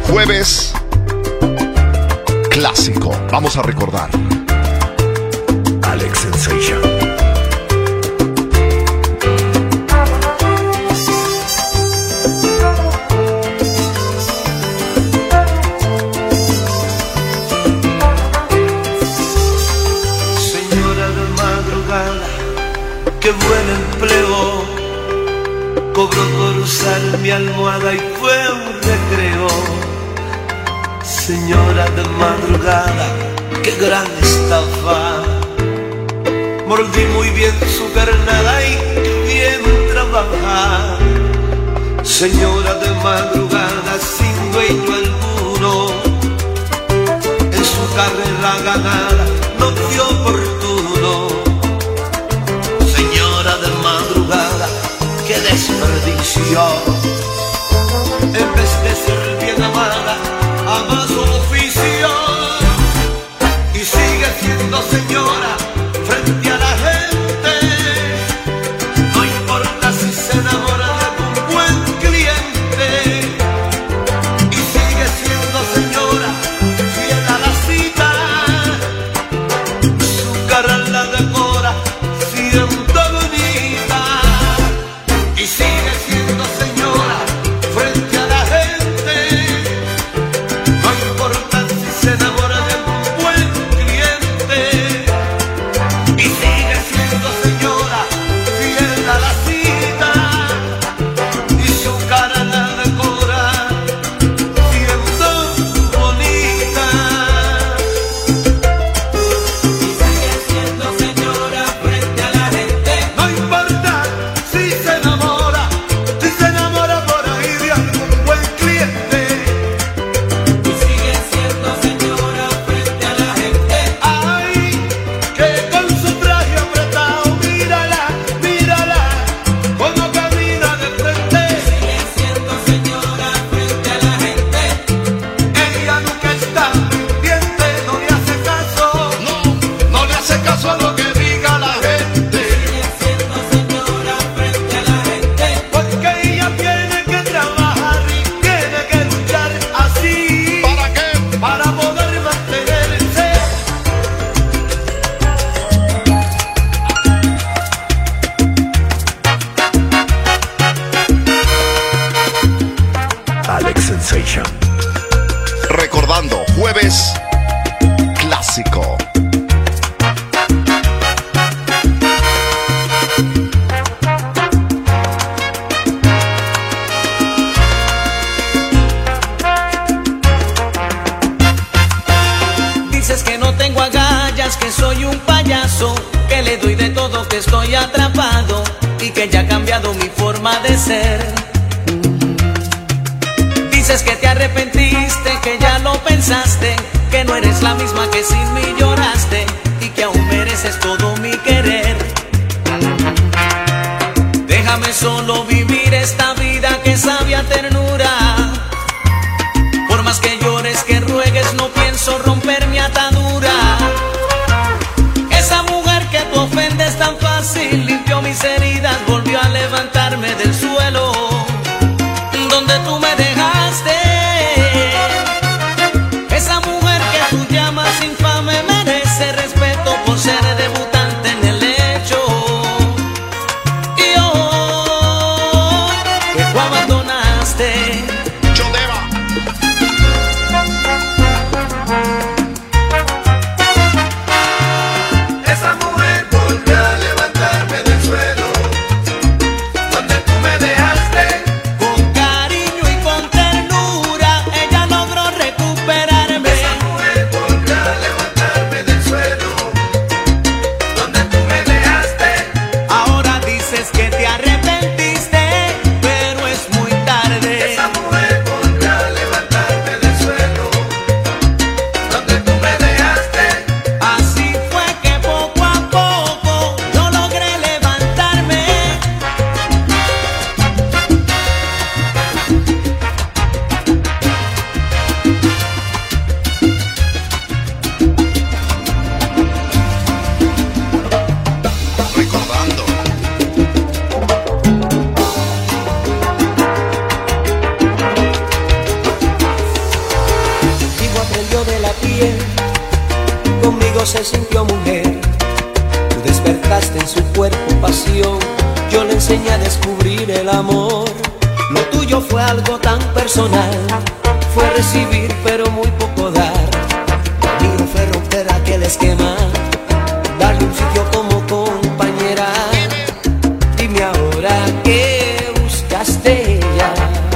Jueves clásico. Vamos a recordar. Alex Sensation. Señora de madrugada, qué buen empleo. Cobro por usar mi almohada y fue un recreo. Señora de madrugada, qué gran estafa. Mordí muy bien su carnada y bien trabaja. Señora de madrugada, sin dueño alguno, en su carrera ganada no dio oportuno. Señora de madrugada, qué desperdicio. En vez de ser bien amada, ama su oficio y sigue siendo señora frente a la gente. No importa si se enamora de algún buen cliente, y sigue siendo señora fiel a la cita. Su cara la decora siendo bonita y sigue siendo señora frente a la gente. No importa si se enamora de algún buen cliente, y sigue siendo señora fiel a la cita. Y su cara la decora siendo bonita. Y sigue siendo señora frente a la gente. No importa si se enamora por ahí de algún buen cliente. Y sigue siendo señora frente a la gente. Ay, que con su traje apretado, mírala, mírala, como camina de frente. Sigue siendo señora frente a la gente. Ella nunca está pendiente, no le hace caso, no le hace caso a lo que diga la gente. Sigue siendo señora frente a la gente. Porque ella tiene que trabajar y tiene que luchar así. ¿Para qué? Para poder mantenerse. Alex Sensation. Recordando Jueves clásico. Dices que no tengo agallas, que soy un payaso, que le doy de todo, que estoy atrapado y que ya ha cambiado mi forma de ser. Dices que te arrepentiste, que ya lo pensaste, que no eres la misma que sin mí lloraste y que aún mereces todo mi querer. Déjame solo vivir esta vida que sabe a ternura. Por más que llores, que ruegues, no pienso romper mi atadura. Esa mujer que tú ofendes tan fácil limpió mis heridas, volvió a levantarme del suelo donde tú me dejaste. Esa mujer que tú llamas infame merece respeto por ser debutante en el hecho. Y hoy que tú abandonaste. Esa mujer volvió a levantarme del suelo donde tú me se sintió mujer. Tú despertaste en su cuerpo pasión, yo le enseñé a descubrir el amor. Lo tuyo fue algo tan personal, fue recibir pero muy poco dar. Lo mío fue romper aquel esquema, darle un sitio como compañera. Dime ahora qué buscaste ya,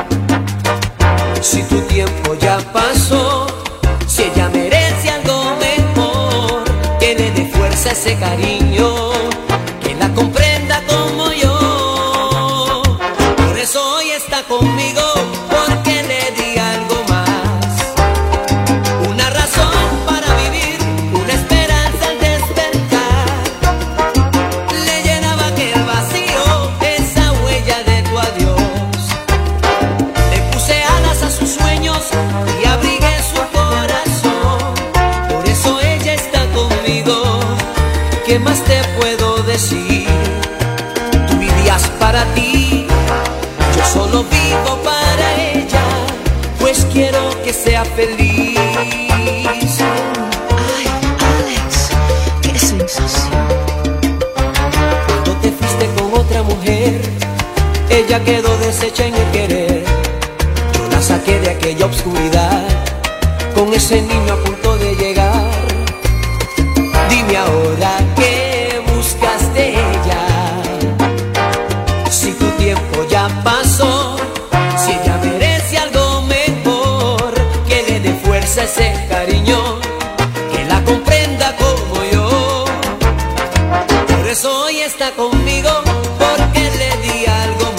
si tu tiempo ya pasó, si ella merece algo mejor, que le dé fuerza a ese cariño, que la comprenda como yo. Por eso hoy está conmigo, porque le di algo más, una razón para vivir, una esperanza al despertar. Le llenaba aquel vacío, esa huella de tu adiós. Le puse alas a sus sueños y abrigué su corazón. Por eso ella está conmigo. ¿Qué más te puedo decir? Tú vivías para ti, yo solo vivo para ella, pues quiero que sea feliz. Ay, Alex, qué sensación. Cuando te fuiste con otra mujer, ella quedó deshecha en el querer. Yo la saqué de aquella obscuridad, con ese niño a punto de llegar. Dime ahora qué buscas de ella, si tu tiempo ya pasó, si ella merece algo mejor, que le dé fuerza a ese cariño, que la comprenda como yo. Por eso hoy está conmigo, porque le di algo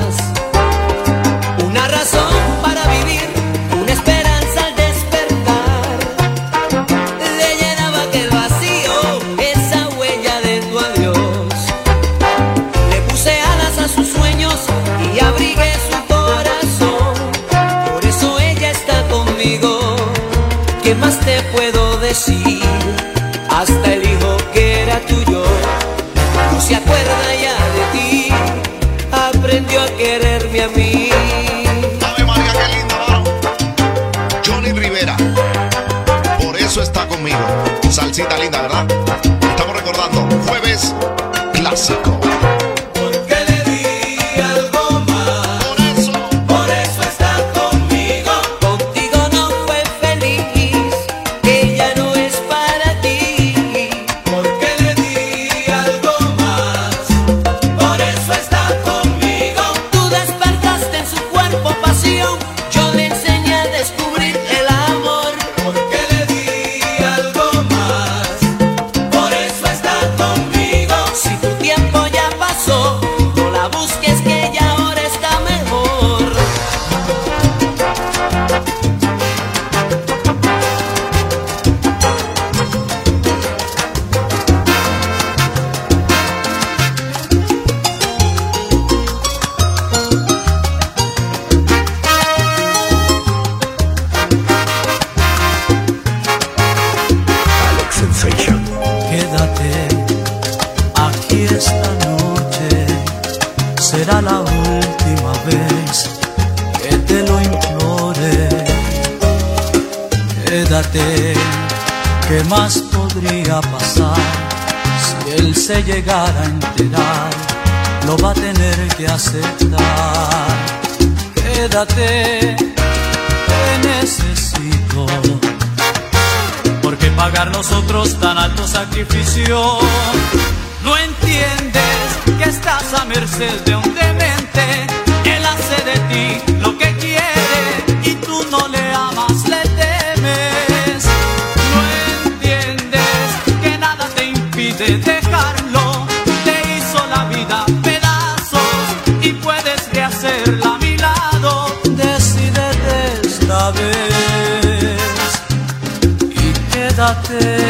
más, una razón para vivir, una esperanza al despertar. Le llenaba aquel vacío, esa huella de tu adiós. Le puse alas a sus sueños y abrigué su corazón. Por eso ella está conmigo. ¿Qué más te puedo decir? Hasta el hijo que era tuyo no se acuerda ya de ti, aprendió a quererme a mí. Ave María, qué lindo, mano. Johnny Rivera, por eso está conmigo. Salsita linda, ¿verdad? Estamos recordando Jueves Clásico. Porque le di algo más, por eso está conmigo. Contigo no fue feliz, ella no es para ti. Porque le di algo más, por eso está conmigo. Tú despertaste en su cuerpo pasión, yo le enseñé a descubrir el amor. Porque le di algo más, por eso está conmigo. Si tu tiempo ya pasó, no la busques, que ella ahora está mejor. Alex Sensation. Quédate aquí esta noche, será la última vez que te lo implore. Quédate, ¿qué más podría pasar? Si él se llegara a enterar, lo va a tener que aceptar. Quédate, te necesito, porque pagar nosotros tan alto sacrificio. No entiendes que estás a merced de un demente. Él hace de ti lo que quiere y tú no le amas, le temes. No entiendes que nada te impide dejarlo. Te hizo la vida pedazos y puedes rehacerla a mi lado. Decídete esta vez y quédate.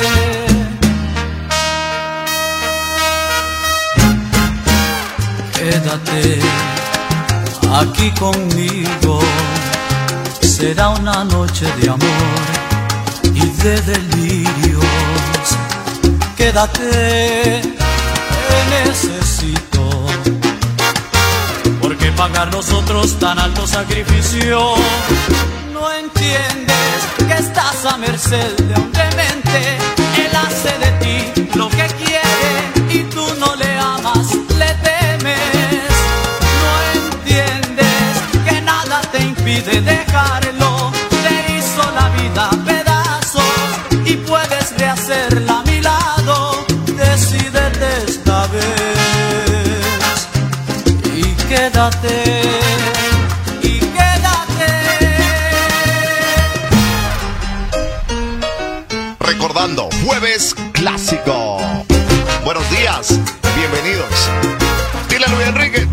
Quédate aquí conmigo, será una noche de amor y de delirios. Quédate, te necesito, porque pagar nosotros tan alto sacrificio. No entiendes que estás a merced de un demente. Él pide dejarlo, te hizo la vida a pedazos y puedes rehacerla a mi lado. Decídete esta vez y quédate. Recordando, Jueves Clásico. Buenos días, bienvenidos. Dile a Luis Enrique.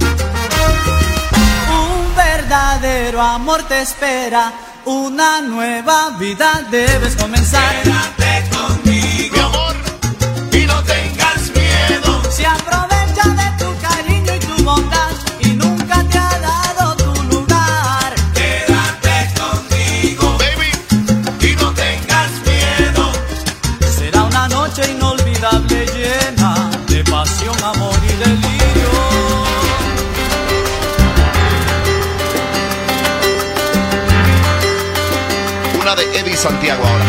Un verdadero amor te espera, una nueva vida debes comenzar. Quédate conmigo, Mi amor, y no tengas miedo. Se aprovecha de tu cariño y tu bondad y nunca te ha dado tu lugar. Quédate conmigo, baby. y no tengas miedo. Será una noche inolvidable llena de pasión, amor y delirio. Una de Eddie Santiago ahora.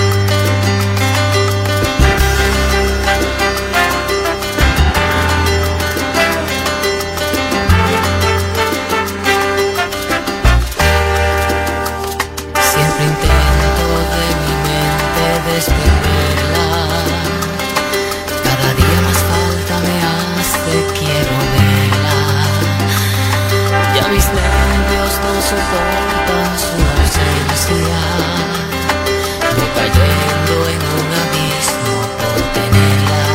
Siempre intento de mi mente desprenderla. Cada día más falta me hace, quiero verla. Ya mis nervios no soportan su ausencia. Voy cayendo en un abismo por tenerla.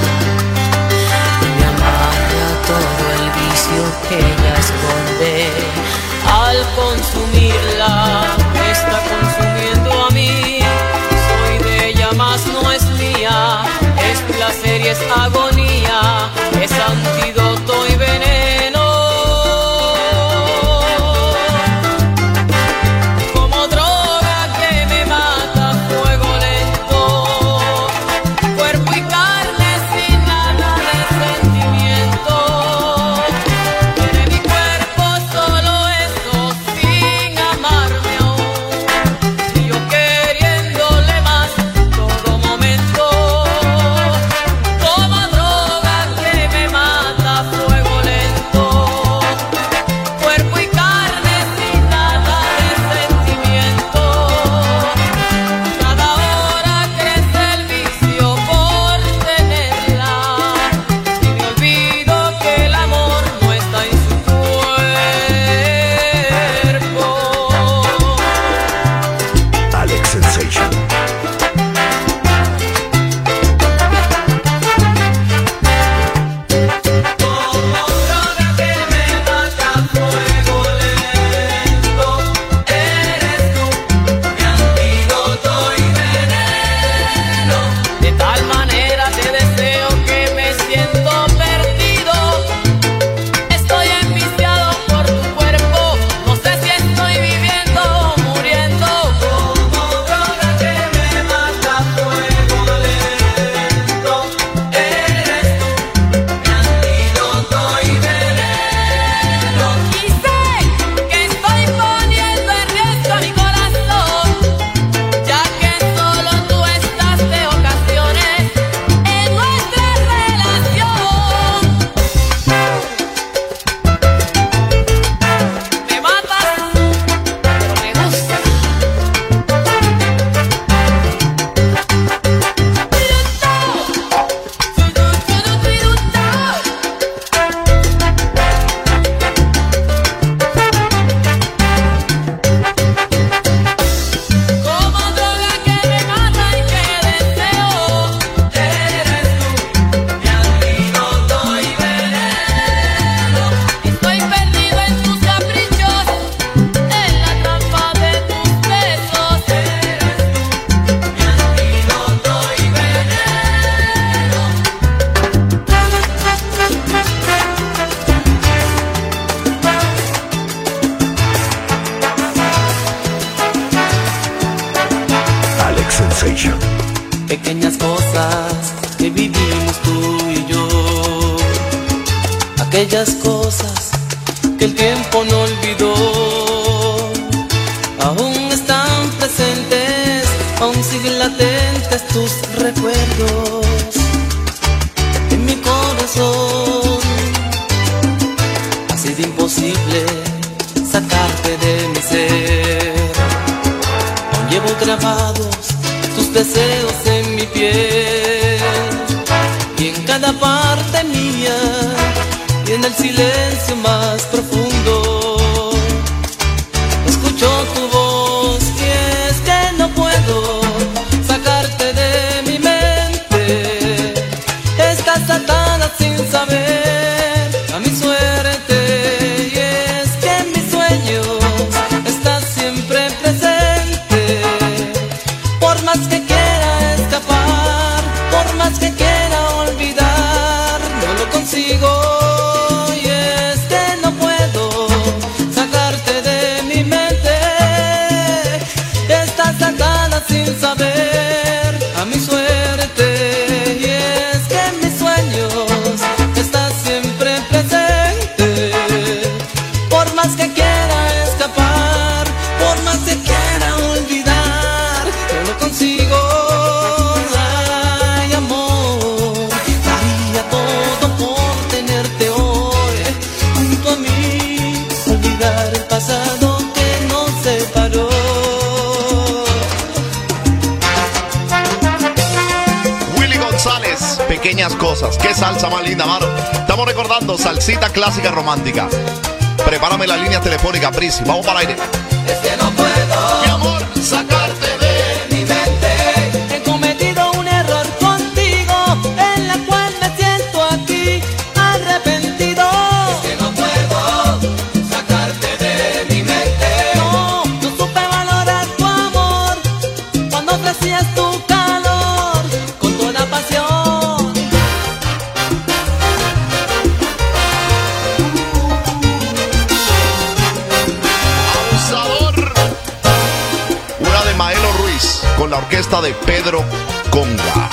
Y me amarga todo el vicio que ella esconde. Al consumirla, me está consumiendo a mí. Soy de ella, más no es mía. Es placer y es agonía. Es antídoto y veneno. Como droga que me mata a fuego lento. Cuerpo y carne sin nada de sentimiento. Tiene mi cuerpo solo eso, sin amarme aún. Y yo queriéndole más todo momento. Como droga que me mata a fuego lento. Cuerpo y carne sin nada de sentimiento. Cada hora crece el vicio por tenerla. Y me olvido que el amor no está en su cuerpo. Alex Sensation. Como droga que me mata a fuego lento. Eres tú, mi antídoto y veneno. De tal manera te deseo que me siento perdido. Estoy enviciado por tu cuerpo. No sé si estoy viviendo o muriendo. Como droga que me mata a fuego lento. Eres tú, mi antídoto y veneno. Y sé que estoy poniendo en riesgo mi corazón, ya que solo tú estás de ocasiones en nuestra relación. Me matas, pero me gusta. Como droga que me mata y que deseo. Eres tú, mi antídoto y veneno. Estoy perdido en tus caprichos, en la trampa de tus besos. Eres tú, mi antídoto y veneno. Alex Sensation. Pequeñas cosas que vivimos tú y yo, aquellas cosas que el tiempo no olvidó, aún están presentes, aún siguen latentes tus recuerdos en mi corazón. Ha sido imposible sacarte de mi ser. grabados tus deseos en mi piel, y en cada parte mía, y en el silencio más profundo, escucho tu voz, y es que no puedo sacarte de mi mente. Estás atada sin saber a mi suerte, y es que en mis sueños estás siempre presente. Por más que quiera escapar, por más que quiera olvidar, no lo consigo. Y es que no puedo sacarte de mi mente. Estás atada sin saber a mi suerte, y es que en mis sueños estás siempre presente. Por más que quiera escapar, por más que quiera olvidar, no lo consigo. Ay, amor, daría todo por tenerte hoy junto a mí, olvidar el pasado que nos separó. Willy González, Pequeñas Cosas. Qué salsa más linda, mano. Estamos recordando salsita clásica romántica. Prepárame la línea telefónica, Prisi. Vamos para el aire. Es que no puedo, Mi amor, sacarte de mi mente. He cometido un error contigo, en la cual me siento aquí arrepentido. Es que no puedo sacarte de mi mente. No, no supe valorar tu amor cuando ofrecías tu calor con toda pasión. Abusador. Una de Maelo Ruiz con la orquesta de Pedro Conga.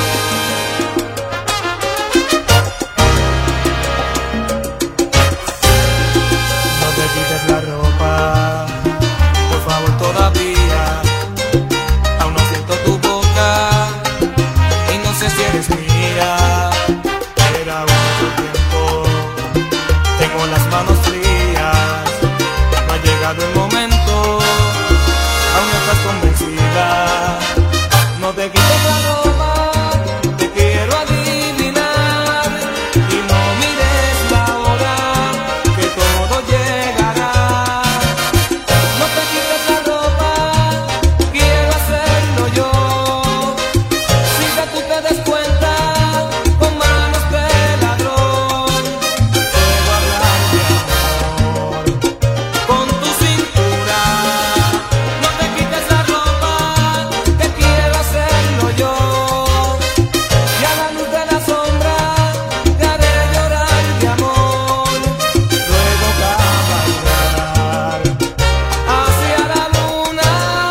No te quites la ropa, por favor, todavía. Aún no siento tu boca y no sé si eres mía. Era mucho tiempo, tengo las manos frías. No ha llegado el momento, aún no estás convencida. No te quites la ropa, te quiero adivinar. Y no mires la hora, que todo llegará. No te quites la ropa, quiero hacerlo yo. Si que tú te des cuenta, con manos de ladrón, puedo hablar de amor con tu cintura. No te quites la ropa, que quiero hacerlo yo. Y a la luz de la sombra te haré llorar de amor. Luego cabalgar hacia la luna.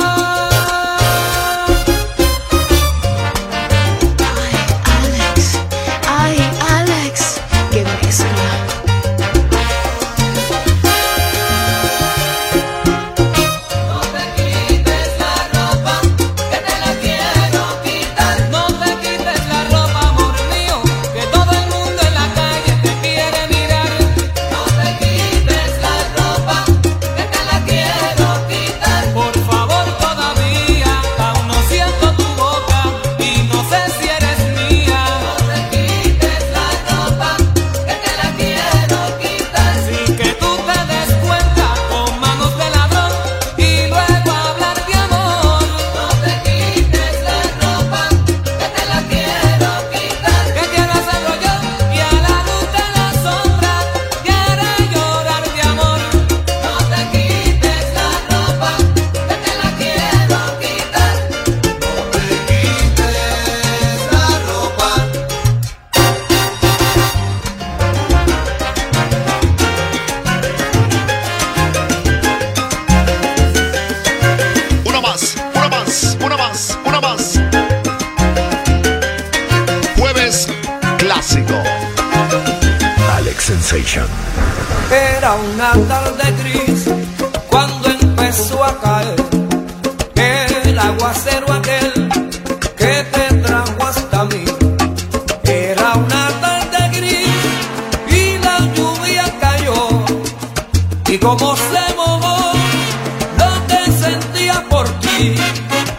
Ay, Alex, qué mezcla. No te quites la ropa, que te la quiero quitar. No te quites la ropa, amor mío, que todo el mundo en la calle te quiere mirar. No te quites la ropa, que te la quiero quitar. Por favor, todavía, aún no siento tu boca y no sé si eres mía. No te quites la ropa, que te la quiero quitar. Sin que tú te des cuenta, con manos de ladrón, y luego hablar de amor. No te quites la ropa, que te la quiero quitar. Que quiero hacerlo yo, y a la luz de la sombra te haré llorar de amor. No te quites la ropa, que te la quiero quitar. No te quites la ropa. Una más, una más, una más, una más. Jueves clásico. Alex Sensation. Era una tarde gris cuando empezó a caer el aguacero aquel que te trajo hasta mí. Era una tarde gris y la lluvia cayó, y como se mojó lo que sentía por ti.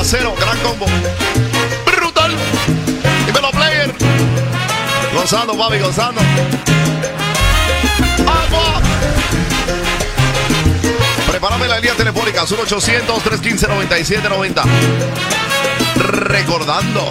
aguacero, gran combo. Brutal. Dímelo, player. Gozando, papi, gozando. Agua. Prepárame la línea telefónica, 1-800-315-9790. Recordando.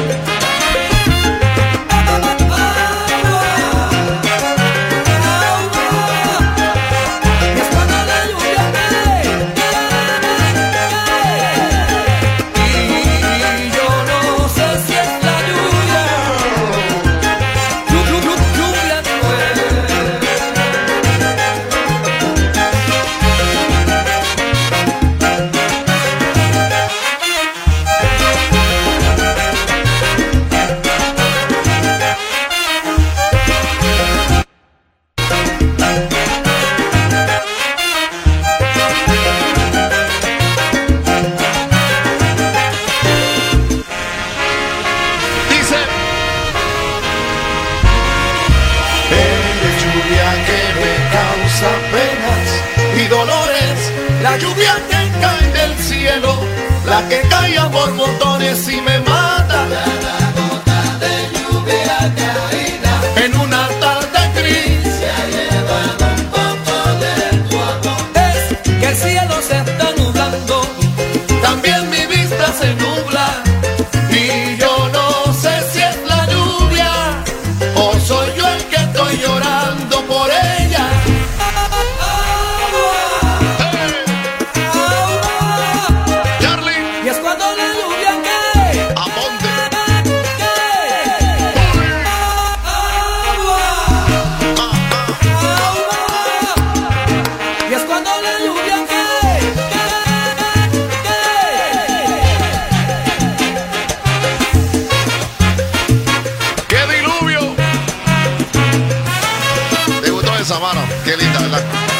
La lluvia que cae del cielo, la que cae a borbotones y me mata. Cada gota de lluvia caída en una tarde gris se ha llevado un poco de tu amor. Es que el cielo se está nublando, también mi vista se nubla, y yo no sé si es la lluvia o soy yo el que estoy llorando por ella. Mano, qué linda, ¿verdad?